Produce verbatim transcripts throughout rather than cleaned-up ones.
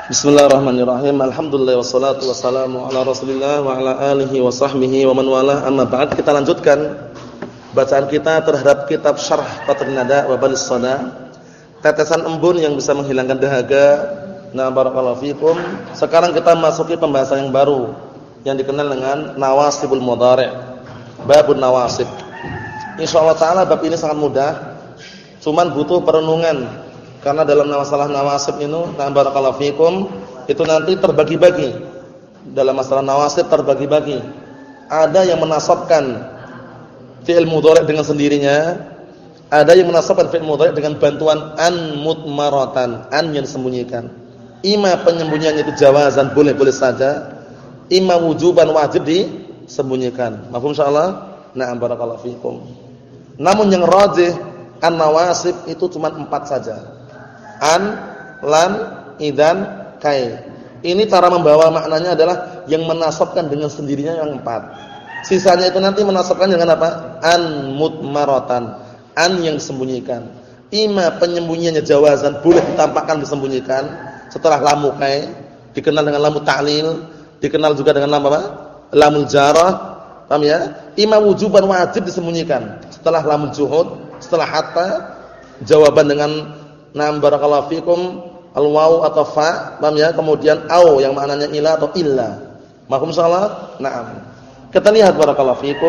Bismillahirrahmanirrahim. Alhamdulillah wassalatu wassalamu ala Rasulillah wa ala alihi wa sahbihi wa man walah. Amma ba'd, kita lanjutkan bacaan kita terhadap kitab Syarh Qat'un Nada wa Balis Shada. Tetesan embun yang bisa menghilangkan dahaga. Nah, barakallahu fikum. Sekarang kita masuki pembahasan yang baru yang dikenal dengan nawasibul mudhari'. Babun nawasib. Insyaallah taala bab ini sangat mudah. Cuman butuh perenungan. Karena dalam masalah nawasib ini, nah barakallahu fikum, itu nanti terbagi-bagi. Dalam masalah nawasib terbagi-bagi. Ada yang menasabkan fi'il mudhari' dengan sendirinya, ada yang menasabkan fi'il mudhari' dengan bantuan an mutmaratan, an yang disembunyikan. Ima penyembunyiannya itu jawazan, boleh-boleh saja. Ima wujuban, wajib disembunyikan. Mafhum insyaallah? Na'am barakallahu fikum. Namun yang rajih an-nawasib itu cuma empat saja. An, lam, idan, kai. Ini cara membawa maknanya adalah yang menasabkan dengan sendirinya yang empat. Sisanya itu nanti menasabkan dengan apa? An mutmaratan, an yang disembunyikan. Ima penyembunyiannya jawazan, boleh ditampakkan disembunyikan. Setelah lamu kai, dikenal dengan lamu ta'lil, dikenal juga dengan lam apa? Lamul jarah. Paham ya? Ima wujuban, wajib disembunyikan. Setelah lamul juhud, setelah hatta, jawaban dengan nam barakallahu fikum al-waw atau fa, paham ya? Kemudian au yang maknanya ila atau illa. Mafhum insyaallah? Naam. Kita lihat barakallahu fikum.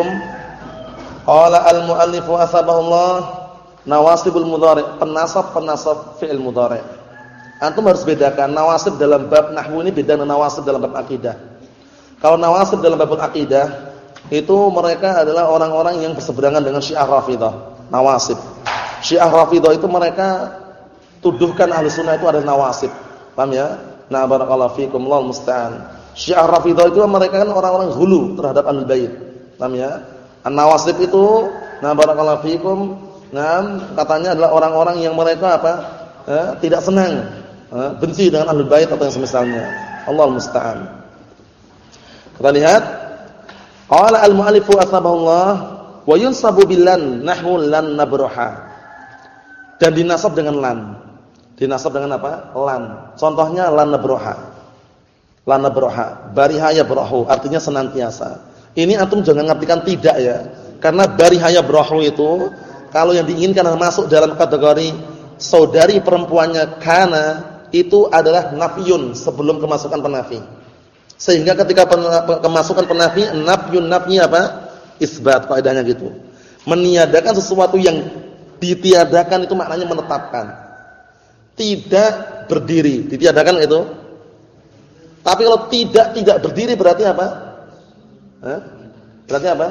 Qala al-muallif wa asbahullah nawasibul mudhari', penasab-penasab fi'il mudhari'. Antum harus bedakan nawasib dalam bab nahwu ini beda dengan nawasib dalam bab akidah. Kalau nawasib dalam bab akidah itu mereka adalah orang-orang yang berseberangan dengan Syiah Rafidhah, nawasib. Syiah Rafidhah itu mereka tuduhkan ahli sunnah itu adalah nawasib. Paham ya? Nah barakallahu fikum, Allahu musta'an. Syiah Rafidhah itu mereka kan orang-orang hulu terhadap ahlul bait. Paham ya? An-nawasib itu nah barakallahu fikum, nah katanya adalah orang-orang yang mereka apa? Eh, tidak senang, eh, benci dengan ahlul bait atau yang semisalnya. Allahu musta'an. Kita lihat qala al-mu'allifu asbahullah wa yunsabu bilan nahwu lan nabruha. Dan dinasab dengan lan. Dinasab dengan apa? Lan. Contohnya lan nabruha. Lan nabruha, barihaya brahu, artinya senantiasa. Ini antum jangan ngartikan tidak ya. Karena barihaya brahu itu kalau yang diinginkan masuk dalam kategori saudari perempuannya kana, itu adalah nafyun sebelum kemasukan penafi. Sehingga ketika kemasukan penafi, nafyun nafyi apa? Isbat, kaidahnya gitu. Meniadakan sesuatu yang ditiadakan itu maknanya menetapkan. Tidak berdiri, ditiadakan itu. Tapi kalau tidak tidak berdiri berarti apa? Hah? Berarti apa?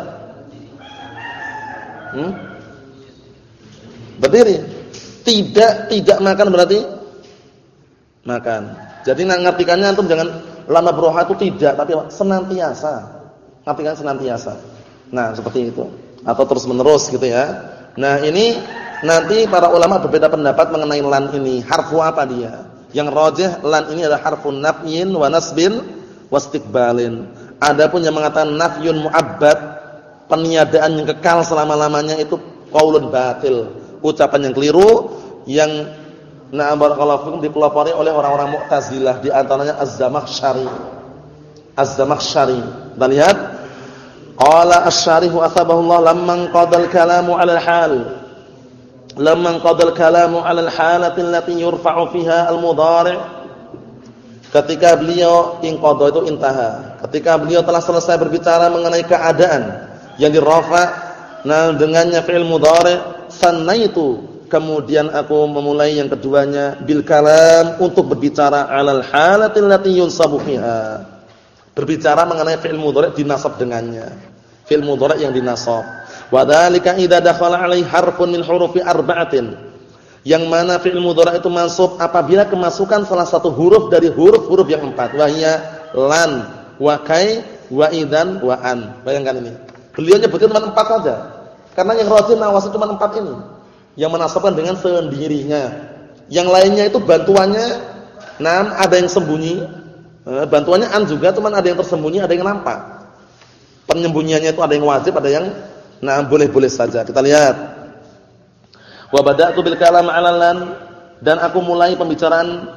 Hmm? Berdiri. Tidak tidak makan berarti makan. Jadi ngartikannya antum jangan lama beroha itu tidak, tapi senantiasa. Ngartikan senantiasa. Nah, seperti itu. Atau terus menerus gitu ya. Nah, ini nanti para ulama berbeda pendapat mengenai lan ini. Harfu apa dia? Yang rajih lan ini adalah harfun nafyin wa nasbin wastiqbalin. Adapun yang mengatakan nafyun mu'abbad, peniadaan yang kekal selama-lamanya itu qaulun batil, ucapan yang keliru yang na barakallahu fikum dipelopori oleh orang-orang Mu'tazilah, di antaranya Az-Zamakhsyari. Az-Zamakhsyari. Kita lihat qala asy-syarihu asbahullah lamman qadal kalamu 'alal hal. Lamman qadal kalamu 'alal halati allati yurfa'u fiha al-mudhari'. Ketika beliau inqadha itu intaha. Ketika beliau telah selesai berbicara mengenai keadaan yang dirafa nah dengannya fi'il mudhari', sannaitu, kemudian aku memulai yang keduanya bil kalam untuk berbicara 'alal halati allati yunsabu fiha. Berbicara mengenai fi'il mudhari' dinasab dengannya. Fi'il mudhari' yang dinasab. Wa dzalika idza dakhala 'alaihi harfun min hurufi arba'atin. Yang mana fi'il mudhari' itu mansub apabila kemasukan salah satu huruf dari huruf-huruf yang empat. Wa hiya lan, wa kai, wa idzan, wa an. Bayangkan ini. Beliau nyebutkan cuma empat saja. Karena yang rajih nawasib cuma empat ini. Yang menasabkan dengan sendirinya. Yang lainnya itu bantuannya enam, ada yang sembunyi. Bantuannya an juga, cuma ada yang tersembunyi, ada yang nampak. Penyembunyiannya itu ada yang wajib, ada yang nah boleh-boleh saja. Kita lihat. Wa bada'tu bil kalam 'ala lan, dan aku mulai pembicaraan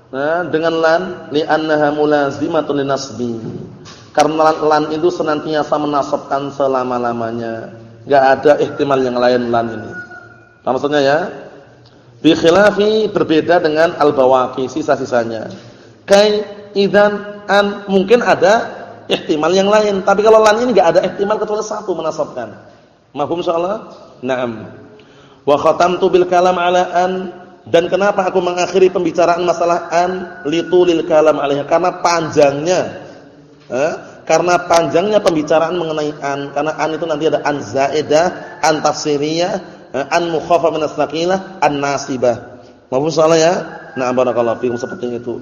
Nah, dengan lan li'annaha mulazimatun linasbi. Karena lan itu senantiasa menasabkan selama-lamanya. Enggak ada ihtimal yang lain lan ini. Apa maksudnya ya? Bi khilafi berbeda dengan al-bawaqi sisa-sisanya. Kai idzan an mungkin ada ihtimal yang lain, tapi kalau lan ini enggak ada ihtimal kecuali satu menasabkan. Mafhum insyaallah? Naam. Wa khatamtu bil kalam ala an. Dan kenapa aku mengakhiri pembicaraan masalah an litulil kalam alaiha? Karena panjangnya eh, karena panjangnya pembicaraan mengenai an. Karena an itu nanti ada an zaidah, an tafsiriyah, eh, an mukhafafah min as-saqilah, an nasibah. Maafun salah ya? Nah, barakallahu fikum seperti itu.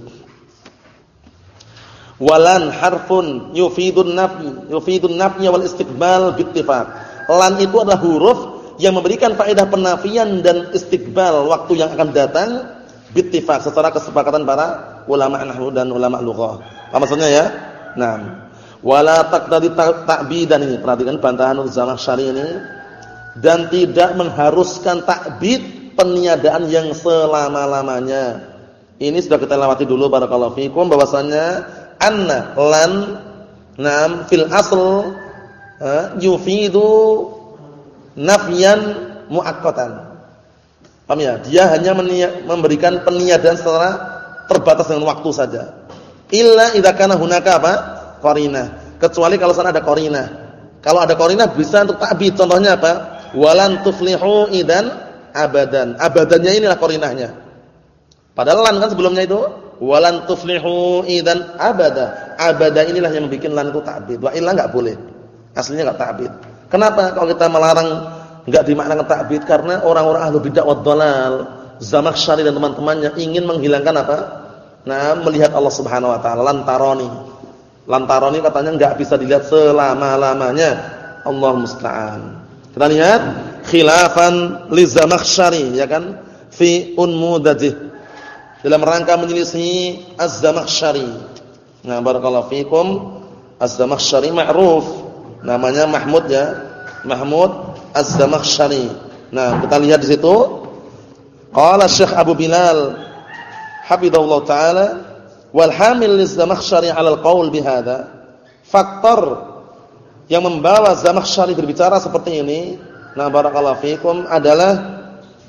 Walan harfun yufidun nafy, yufidun nafy wal istiqbal bittifaq. Lan itu adalah huruf yang memberikan faedah penafian dan istiqbal waktu yang akan datang bittifaq secara kesepakatan para ulama nahwu dan ulama lughah. Apa maksudnya ya? Nah, wala taqtadi ta'bidan ini, perhatikan bantahan Az-Zamakhsyari ini, dan tidak mengharuskan ta'bid peniadaan yang selama-lamanya. Ini sudah kita lewati dulu barakallahu fikum bahwasanya anna lan nam fil asl yufidu nafyan muakkatan. Paham ya? Dia hanya memberikan peniadaan secara terbatas dengan waktu saja. Illa idza kana hunaka apa? Qarinah. Kecuali kalau sana ada qarinah. Kalau ada qarinah bisa untuk ta'bid. Contohnya apa? Walan tuflihu idan abadan. Abadannya inilah qarinahnya. Padahal lan kan sebelumnya itu walan tuflihu idan abada. Abada inilah yang membuat lan itu ta'bid. Wa illa enggak boleh. Aslinya enggak ta'bid. Kenapa kalau kita melarang enggak dimaknakan ta'bid? Karena orang-orang ahlu bid'ah wad dhalal, Zamakhsyari dan teman-temannya ingin menghilangkan apa? Nah, melihat Allah Subhanahu wa taala, lantaroni. Lantaroni katanya enggak bisa dilihat selama-lamanya. Allah musta'an. Kita lihat khilafan li Zamakhsyari, ya kan? Fi unmudajih. Dalam rangka menyelisihi Az-Zamakhsyari. Nah, barakallahu fikum. Az-Zamakhsyari ma'ruf. Namanya Mahmud ya, Mahmud Az-Zamakhsyari. Nah, kita lihat di situ. Qala Syekh Abu Bilal hafizahullah taala wal hamil liz-Zamakhsyari 'ala al-qaul bihadza. Faktor yang membawa Zamakhsyari berbicara seperti ini, nah barakallahu fikum, adalah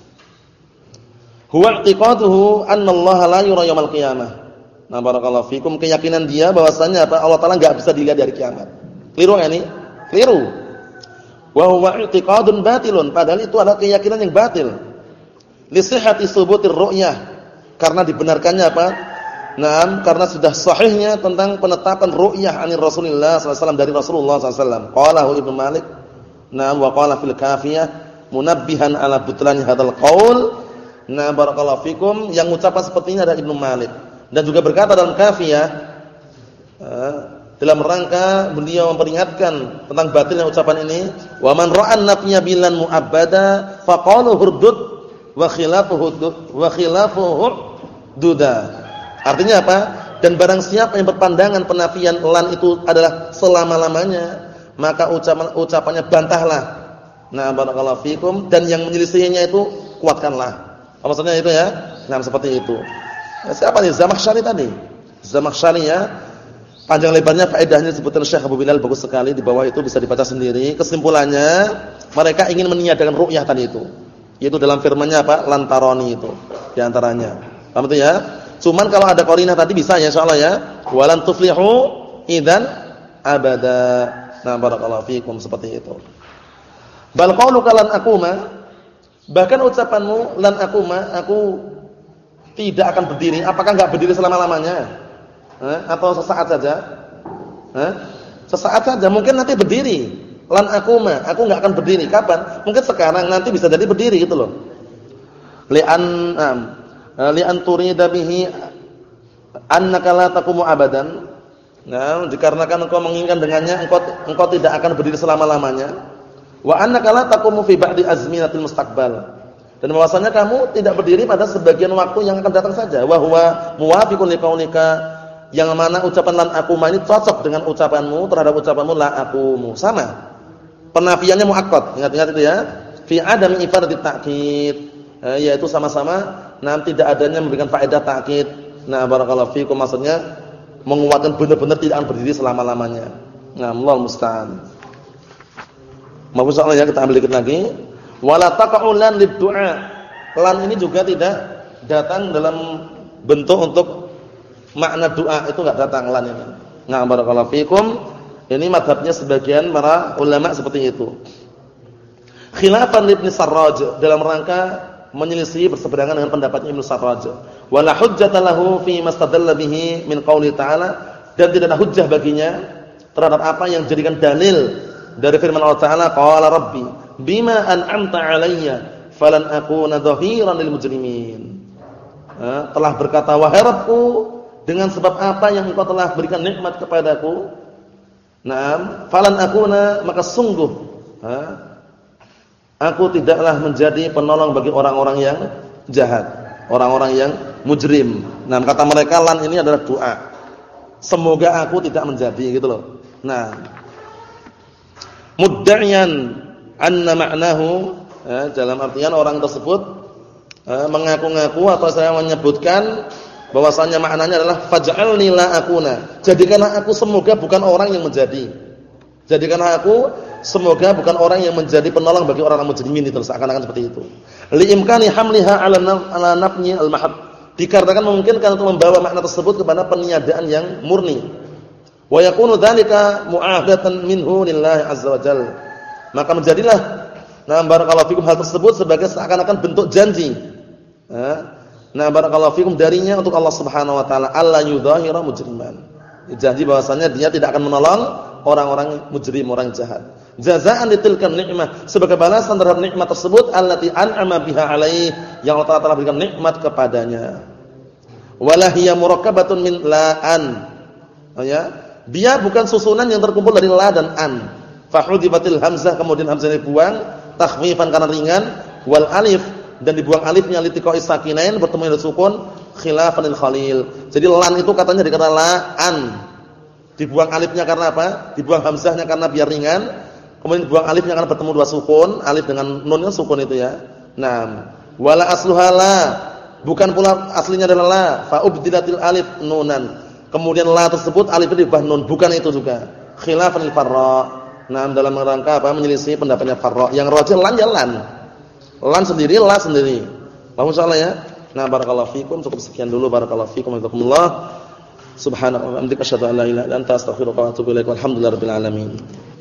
huwa i'tiqaduhu anna Allah la yura yaumil qiyamah. Nah barakallahu fikum, keyakinan dia bahwasanya apa? Allah taala enggak bisa dilihat dari kiamat. Keliru enggak ini? Keliru. Wa huwa i'tiqadun batilun, padahal itu adalah keyakinan yang batil. Li sihhati subutir ru'yah, karena dibenarkannya apa? Naam, karena sudah sahihnya tentang penetapan ru'yah anir Rasulullah sallallahu alaihi wasallam, dari Rasulullah sallallahu alaihi wasallam. Qalahu Ibnu Malik. Naam, wa qala fil Kafiyah munabbihan ala butlani hadzal qaul. Nah, barakallahu fikum, yang ucapan seperti ini ada Ibnu Malik, dan juga berkata dalam Kafiyah dalam rangka beliau memperingatkan tentang batilnya ucapan ini, wa man ra'an nafya bilan mu'abbada faqalu hurdud wa khilafuhu wa khilafuhu duda. Artinya apa? Dan barang siapa yang berpandangan penafian lan itu adalah selama-lamanya, maka ucapan ucapannya bantahlah. Nah, barakallahu fikum, dan yang menyelisihinya itu kuatkanlah. Apa maksudnya itu ya? Nah, seperti itu. Nah, siapa nih? Zamakhsyari tadi. Zamakhsyari ya. Panjang lebarnya faedahnya disebutkan Syekh Abu Bilal bagus sekali, di bawah itu bisa dibaca sendiri. Kesimpulannya, mereka ingin meniadakan ru'yah tadi itu. Yaitu dalam firman-Nya apa? Lantaroni itu di antaranya. Paham itu ya? Cuman kalau ada qarinah tadi bisa ya insyaallah ya. Walan tuflihu idzan abada. Nah, barakallahu fikum, seperti itu. Bal qauluka lan aquma, bahkan ucapanmu lan aquma, aku tidak akan berdiri. Apakah enggak berdiri selama-lamanya? Eh, atau sesaat saja? Eh? Sesaat saja, mungkin nanti berdiri. Lan aquma, aku enggak akan berdiri. Kapan? Mungkin sekarang, nanti bisa jadi berdiri gitu loh. Li'an um, li'an turida bihi annaka la taqumu abadan. Nah, dikarenakan engkau menginginkan dengannya engkau engkau tidak akan berdiri selama-lamanya. Wa annaka la taqumu fi ba'di azminatil mustaqbal. Dan bahwasanya kamu tidak berdiri pada sebagian waktu yang akan datang saja. Wa huwa muwafiqun liqaulika, yang mana ucapan lan aquma ini cocok dengan ucapanmu terhadap ucapanmu la aqumu. Sama. Penafiannya muakkad. Ingat-ingat itu ya. Fi adami ifadati ta'kid. Eh, yaitu sama-sama nah tidak adanya memberikan faedah ta'kid. Nah, barakallahu fikum maksudnya menguatkan benar-benar tidak akan berdiri selama-lamanya. Nah, Allahu musta'an. Maaf soalnya ya, kita ambil dikit lagi. Wala taqa'u lan lid-du'a. Lan ini juga tidak datang dalam bentuk untuk makna doa, itu enggak datang lan ini. Nah, barakallahu fikum. Ini mazhabnya sebagian para ulama seperti itu. Khilafan Ibnu Sarraj dalam rangka menyelisih berseberangan dengan pendapatnya Ibnu Sarraj. Wala hujjata lahu fi mastadalla bihi min qouli ta'ala, dan tidak ada hujjah baginya terhadap apa yang dijadikan dalil dari firman Allah Ta'ala, qala rabbi bima an'amta 'alayya falan akuna dhahiran lil mujrimin. Telah berkata, wahai Rabbku, dengan sebab apa yang Engkau telah berikan nikmat kepadaku, naam, falan akuna, maka sungguh ha, aku tidaklah menjadi penolong bagi orang-orang yang jahat, orang-orang yang mujrim. Nah, kata mereka lan ini adalah doa. Semoga aku tidak menjadi, gitu loh. Nah, mudda'iyan anna ma'nahu, ya, dalam artian orang tersebut eh, mengaku-ngaku atau saya menyebutkan bahwasanya maknanya adalah faj'alni la akuna. Jadikanlah aku semoga bukan orang yang menjadi. Jadikanlah aku semoga bukan orang yang menjadi penolong bagi orang-orang mujrimin, itu seakan-akan seperti itu. Li'imkani hamliha 'ala ala nafni al-mahab. Dikarenakan memungkinkan untuk membawa makna tersebut kepada peniadaan yang murni. Wa yakunu dzalika mu'ahadatan minhu lillahi azza wa jalla. Maka menjadilah nah barakallahu fikum hal tersebut sebagai seakan-akan bentuk janji. Nah barakallahu fikum darinya untuk Allah Subhanahu wa taala alla yudhahira mujriman. Janji bahwasanya dia tidak akan menolong orang-orang mujrim, orang jahat. Jazaan litilkan nikmah, sebagai balasan terhadap nikmat tersebut allati an'ama biha alaihi, yang Allah Ta'ala berikan nikmat kepadanya. Wala hiya murakkabatun min la'an. Oh ya, dia bukan susunan yang terkumpul dari la dan an. Fa hudifatil hamzah, kemudian hamzah dibuang takhfifan karena ringan, wal alif, dan dibuang alifnya litiqa'i sakinain, bertemu dengan sukun, khilafan lil khalil. Jadi lan itu katanya dikata la an. Dibuang alifnya karena apa? Dibuang hamzahnya karena biar ringan. Kemudian dibuang alifnya karena bertemu dua sukun, alif dengan nun kan sukun itu ya. Naam. Wala asluha la, bukan pula aslinya adalah la, fa ubdilatil alif nunan. Kemudian la tersebut alifnya diubah nun, bukan itu juga. Khilafan lil farra. Naam, dalam rangka apa? Menyelisih pendapatnya Farra. Yang rajih lan ya lan. Lan sendiri, la sendiri. Paham insyaallah ya? Nah, barakallahu fikum, cukup sekian dulu, barakallahu fikum, jazakumullah. Subhanallah wa bihamdika asyhadu an la ilaha illa anta astaghfiruka wa atubu ilaik. Walhamdulillahirabbil alamin.